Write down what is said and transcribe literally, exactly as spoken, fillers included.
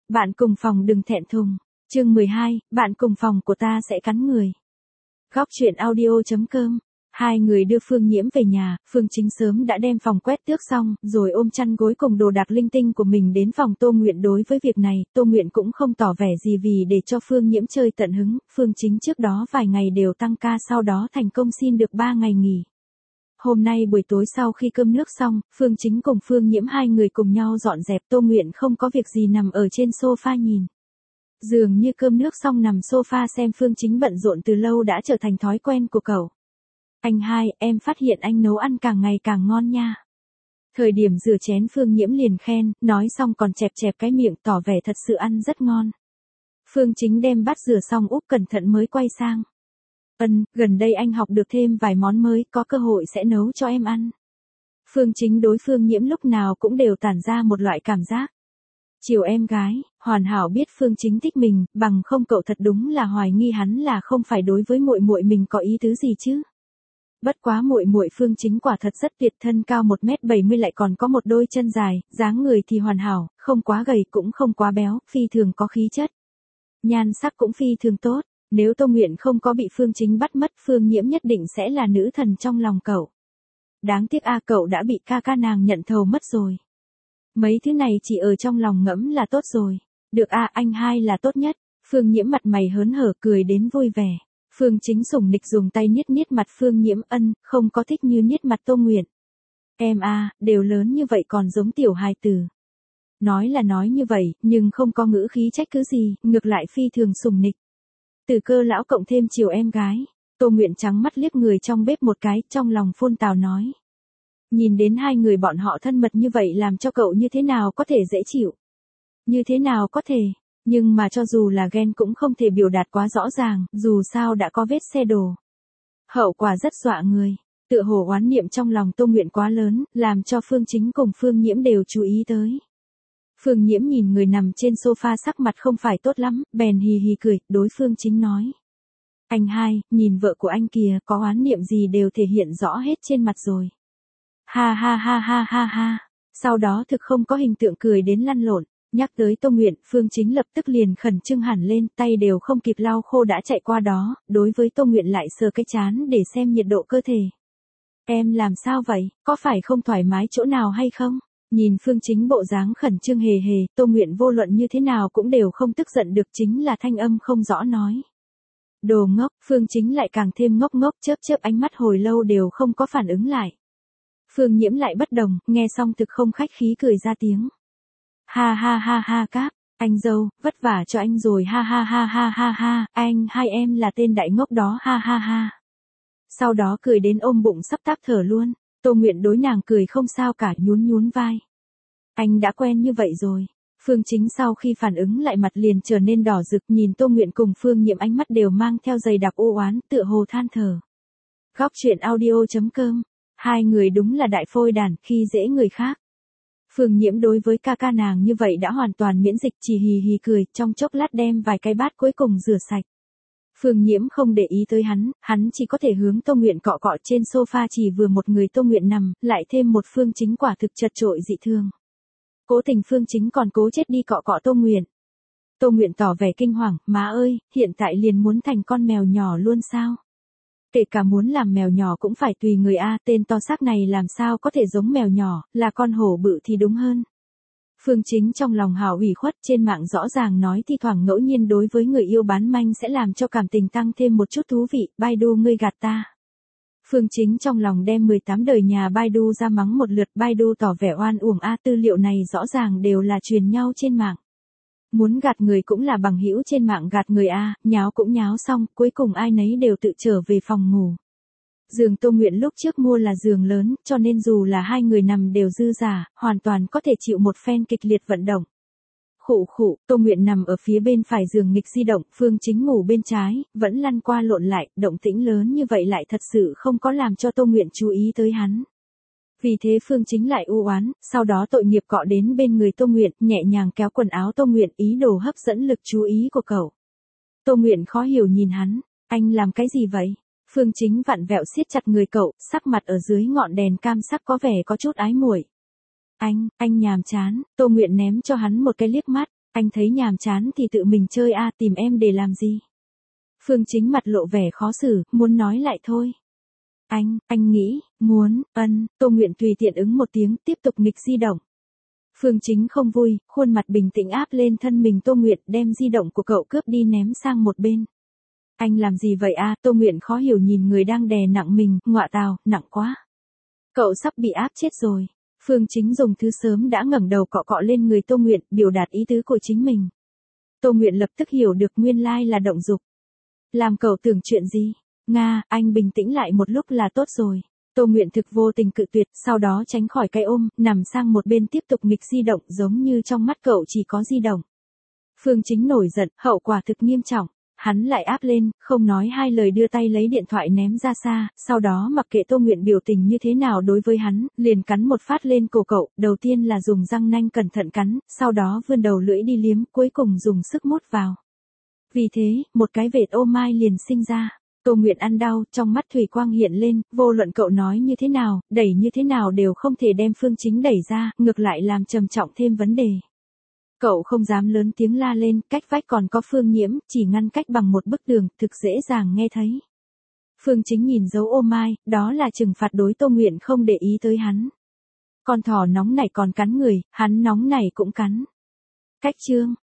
Bạn cùng phòng đừng thẹn thùng. Chương mười hai, bạn cùng phòng của ta sẽ cắn người. Góc truyện audio chấm com. Hai người đưa Phương Nhiễm về nhà, Phương Chính sớm đã đem phòng quét tước xong, rồi ôm chăn gối cùng đồ đạc linh tinh của mình đến phòng Tô Nguyện. Đối với việc này, Tô Nguyện cũng không tỏ vẻ gì vì để cho Phương Nhiễm chơi tận hứng. Phương Chính trước đó vài ngày đều tăng ca, sau đó thành công xin được ba ngày nghỉ. Hôm nay buổi tối sau khi cơm nước xong, Phương Chính cùng Phương Nhiễm hai người cùng nhau dọn dẹp. Tô Nguyện không có việc gì nằm ở trên sofa nhìn. Dường như cơm nước xong nằm sofa xem Phương Chính bận rộn từ lâu đã trở thành thói quen của cậu. Anh hai, em phát hiện anh nấu ăn càng ngày càng ngon nha. Thời điểm rửa chén Phương Nhiễm liền khen, nói xong còn chẹp chẹp cái miệng tỏ vẻ thật sự ăn rất ngon. Phương Chính đem bát rửa xong úp cẩn thận mới quay sang. Ân, gần đây anh học được thêm vài món mới, có cơ hội sẽ nấu cho em ăn. Phương Chính đối Phương Nhiễm lúc nào cũng đều tản ra một loại cảm giác chiều em gái, hoàn hảo biết Phương Chính thích mình, bằng không cậu thật đúng là hoài nghi hắn là không phải đối với muội muội mình có ý tứ gì chứ. Bất quá muội muội Phương Chính quả thật rất tuyệt, thân cao một mét bảy mươi lại còn có một đôi chân dài, dáng người thì hoàn hảo, không quá gầy cũng không quá béo, phi thường có khí chất. Nhan sắc cũng phi thường tốt, nếu Tô Nguyện không có bị Phương Chính bắt mất, Phương Nhiễm nhất định sẽ là nữ thần trong lòng cậu. Đáng tiếc a, cậu đã bị ca ca nàng nhận thầu mất rồi. Mấy thứ này chỉ ở trong lòng ngẫm là tốt rồi. Được a, anh hai là tốt nhất. Phương Nhiễm mặt mày hớn hở cười đến vui vẻ. Phương Chính sủng nịch dùng tay niết niết mặt Phương Nhiễm. Ân, không có thích như niết mặt Tô Nguyện. Em a, đều lớn như vậy còn giống tiểu hài tử. Nói là nói như vậy, nhưng không có ngữ khí trách cứ gì, ngược lại phi thường sủng nịch. Từ Cơ lão cộng thêm chiều em gái. Tô Nguyện trắng mắt liếc người trong bếp một cái, trong lòng phun tào nói. Nhìn đến hai người bọn họ thân mật như vậy làm cho cậu như thế nào có thể dễ chịu. Như thế nào có thể, nhưng mà cho dù là ghen cũng không thể biểu đạt quá rõ ràng, dù sao đã có vết xe đổ. Hậu quả rất dọa người, tựa hồ oán niệm trong lòng Tô Nguyện quá lớn, làm cho Phương Chính cùng Phương Nhiễm đều chú ý tới. Phương Nhiễm nhìn người nằm trên sofa sắc mặt không phải tốt lắm, bèn hì hì cười, đối Phương Chính nói. Anh hai, nhìn vợ của anh kìa, có oán niệm gì đều thể hiện rõ hết trên mặt rồi. Ha ha ha ha ha ha. Sau đó thực không có hình tượng cười đến lăn lộn. Nhắc tới Tô Nguyện, Phương Chính lập tức liền khẩn trương hẳn lên, tay đều không kịp lau khô đã chạy qua đó, đối với Tô Nguyện lại sờ cái trán để xem nhiệt độ cơ thể. Em làm sao vậy, có phải không thoải mái chỗ nào hay không? Nhìn Phương Chính bộ dáng khẩn trương hề hề, Tô Nguyện vô luận như thế nào cũng đều không tức giận được, chính là thanh âm không rõ nói. Đồ ngốc, Phương Chính lại càng thêm ngốc ngốc, chớp chớp ánh mắt hồi lâu đều không có phản ứng lại. Phương Nhiễm lại bất đồng, nghe xong thực không khách khí cười ra tiếng. Ha ha ha ha Cáp, anh dâu, vất vả cho anh rồi ha ha ha ha ha ha, anh hai em là tên đại ngốc đó ha ha ha. Sau đó cười đến ôm bụng sắp tắc thở luôn, Tô Nguyện đối nàng cười không sao cả, nhún nhún vai. Anh đã quen như vậy rồi. Phương Chính sau khi phản ứng lại mặt liền trở nên đỏ rực, nhìn Tô Nguyện cùng Phương Nhiễm ánh mắt đều mang theo dày đặc u oán, tựa hồ than thở. Góc truyện audio chấm com. Hai người đúng là đại phôi đàn, khi dễ người khác. Phương Nhiễm đối với ca ca nàng như vậy đã hoàn toàn miễn dịch, chỉ hì hì cười, trong chốc lát đem vài cái bát cuối cùng rửa sạch. Phương Nhiễm không để ý tới hắn, hắn chỉ có thể hướng Tô Nguyện cọ cọ trên sofa, chỉ vừa một người Tô Nguyện nằm, lại thêm một Phương Chính quả thực chật chội dị thường. Cố tình Phương Chính còn cố chết đi cọ cọ Tô Nguyện. Tô Nguyện tỏ vẻ kinh hoàng, má ơi, hiện tại liền muốn thành con mèo nhỏ luôn sao? Kể cả muốn làm mèo nhỏ cũng phải tùy người a, tên to xác này làm sao có thể giống mèo nhỏ, là con hổ bự thì đúng hơn. Phương Chính trong lòng hào ủy khuất, trên mạng rõ ràng nói thi thoảng ngẫu nhiên đối với người yêu bán manh sẽ làm cho cảm tình tăng thêm một chút thú vị, Baidu ngươi gạt ta. Phương Chính trong lòng đem mười tám đời nhà Baidu ra mắng một lượt, Baidu tỏ vẻ oan uổng a, tư liệu này rõ ràng đều là truyền nhau trên mạng. Muốn gạt người cũng là bằng hữu trên mạng gạt người a, nháo cũng nháo xong, cuối cùng ai nấy đều tự trở về phòng ngủ. Giường Tô Nguyện lúc trước mua là giường lớn, cho nên dù là hai người nằm đều dư giả, hoàn toàn có thể chịu một phen kịch liệt vận động. Khụ khụ, Tô Nguyện nằm ở phía bên phải giường nghịch di động, Phương Chính ngủ bên trái, vẫn lăn qua lộn lại, động tĩnh lớn như vậy lại thật sự không có làm cho Tô Nguyện chú ý tới hắn. Vì thế Phương Chính lại u oán, sau đó tội nghiệp cọ đến bên người Tô Nguyện, nhẹ nhàng kéo quần áo Tô Nguyện, ý đồ hấp dẫn lực chú ý của cậu. Tô Nguyện khó hiểu nhìn hắn, anh làm cái gì vậy? Phương Chính vặn vẹo siết chặt người cậu, sắc mặt ở dưới ngọn đèn cam sắc có vẻ có chút ái muội. Anh, anh nhàm chán, Tô Nguyện ném cho hắn một cái liếc mắt, Anh thấy nhàm chán thì tự mình chơi a, tìm em để làm gì? Phương Chính mặt lộ vẻ khó xử, muốn nói lại thôi. Anh, anh nghĩ, muốn, ân, Tô Nguyện tùy tiện ứng một tiếng, tiếp tục nghịch di động. Phương Chính không vui, khuôn mặt bình tĩnh áp lên thân mình Tô Nguyện, đem di động của cậu cướp đi ném sang một bên. Anh làm gì vậy a? Tô Nguyện khó hiểu nhìn người đang đè nặng mình, ngọa tào, nặng quá. Cậu sắp bị áp chết rồi. Phương Chính dùng thứ sớm đã ngẩng đầu cọ cọ lên người Tô Nguyện, biểu đạt ý tứ của chính mình. Tô Nguyện lập tức hiểu được nguyên lai là động dục. Làm cậu tưởng chuyện gì? Nga, anh bình tĩnh lại một lúc là tốt rồi. Tô Nguyện thực vô tình cự tuyệt, sau đó tránh khỏi cái ôm, nằm sang một bên tiếp tục nghịch di động, giống như trong mắt cậu chỉ có di động. Phương Chính nổi giận, hậu quả thực nghiêm trọng. Hắn lại áp lên, không nói hai lời đưa tay lấy điện thoại ném ra xa, sau đó mặc kệ Tô Nguyện biểu tình như thế nào đối với hắn, liền cắn một phát lên cổ cậu, đầu tiên là dùng răng nanh cẩn thận cắn, sau đó vươn đầu lưỡi đi liếm, cuối cùng dùng sức mút vào. Vì thế, một cái vệt ô mai liền sinh ra. Tô Nguyện ăn đau, trong mắt thủy quang hiện lên, vô luận cậu nói như thế nào, đẩy như thế nào đều không thể đem Phương Chính đẩy ra, ngược lại làm trầm trọng thêm vấn đề. Cậu không dám lớn tiếng la lên, cách vách còn có Phương Nhiễm, chỉ ngăn cách bằng một bức tường, thực dễ dàng nghe thấy. Phương Chính nhìn dấu ô mai, đó là trừng phạt đối Tô Nguyện không để ý tới hắn. Con thỏ nóng này còn cắn người, hắn nóng này cũng cắn. Cách chương.